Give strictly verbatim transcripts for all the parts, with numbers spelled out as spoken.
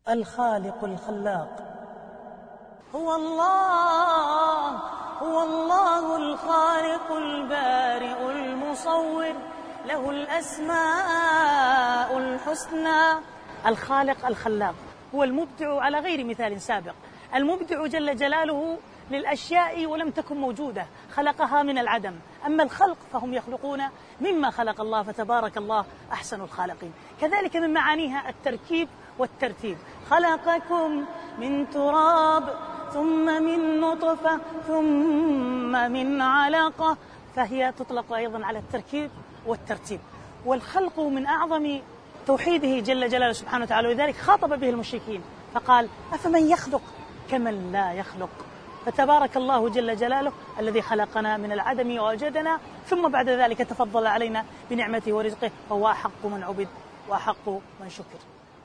الخالق الخلاق. هو الله هو الله الخالق البارئ المصور، له الأسماء الحسنى. الخالق الخلاق هو المبدع على غير مثال سابق. المبدع جل جلاله للأشياء ولم تكن موجودة، خلقها من العدم. أما الخلق فهم يخلقون مما خلق الله، فتبارك الله أحسن الخالقين. كذلك من معانيها التركيب والترتيب. خلقكم من تراب ثم من نطفة ثم من علقة، فهي تطلق أيضا على التركيب والترتيب. والخلق من أعظم توحيده جل جلاله سبحانه وتعالى، ولذلك خاطب به المشركين فقال: أفمن يخلق كمن لا يخلق. فتبارك الله جل جلاله الذي خلقنا من العدم ووجدنا، ثم بعد ذلك تفضل علينا بنعمته ورزقه، فهو أحق من عبد وأحق من شكر.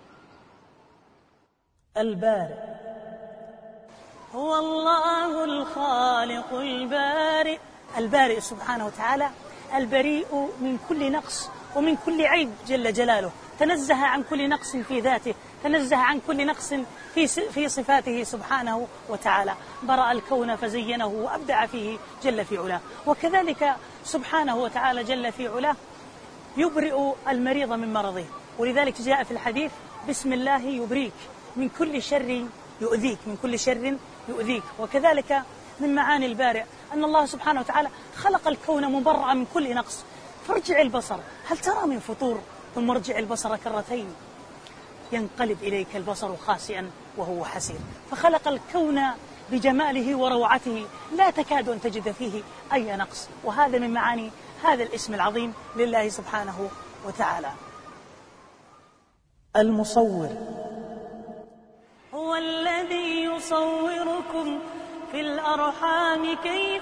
البارئ. هو الله الخالق البارئ. البارئ سبحانه وتعالى البريء من كل نقص ومن كل عيب جل جلاله، تنزه عن كل نقص في ذاته، تنزه عن كل نقص في في صفاته سبحانه وتعالى. برأ الكون فزينه وأبدع فيه جل في علاه. وكذلك سبحانه وتعالى جل في علاه يبرئ المريض من مرضه، ولذلك جاء في الحديث: بسم الله يبريك من كل شر يؤذيك، من كل شر يؤذيك. وكذلك من معاني البارئ أن الله سبحانه وتعالى خلق الكون مبرأ من كل نقص. فارجع البصر هل ترى من فطور، ثم ارجع البصر كرتين ينقلب إليك البصر خاسئا وهو حسير. فخلق الكون بجماله وروعته، لا تكاد أن تجد فيه أي نقص. وهذا من معاني هذا الاسم العظيم لله سبحانه وتعالى. المصور. هو الذي يصوركم في الأرحام كيف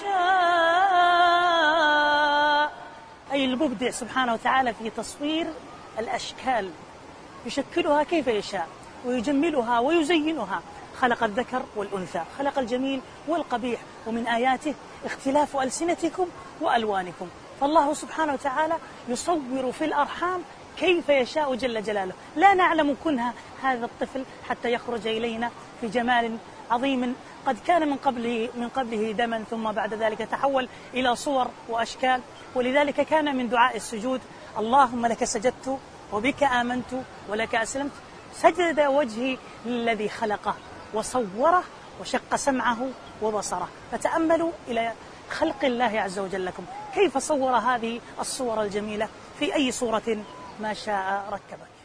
يشاء، أي المبدع سبحانه وتعالى في تصوير الأشكال، يشكلها كيف يشاء ويجملها ويزينها. خلق الذكر والأنثى، خلق الجميل والقبيح، ومن آياته اختلاف ألسنتكم وألوانكم. فالله سبحانه وتعالى يصور في الأرحام كيف يشاء جل جلاله. لا نعلم كنها هذا الطفل حتى يخرج إلينا في جمال عظيم قد كان من قبله من قبله دما، ثم بعد ذلك تحول إلى صور وأشكال. ولذلك كان من دعاء السجود: اللهم لك سجدت وبك آمنت ولك أسلمت. سجد وجهي للذي خلقه وصوره وشق سمعه وبصره. فتأملوا إلى خلق الله عز وجل لكم كيف صور هذه الصور الجميلة، في أي صورة ما شاء ركبك.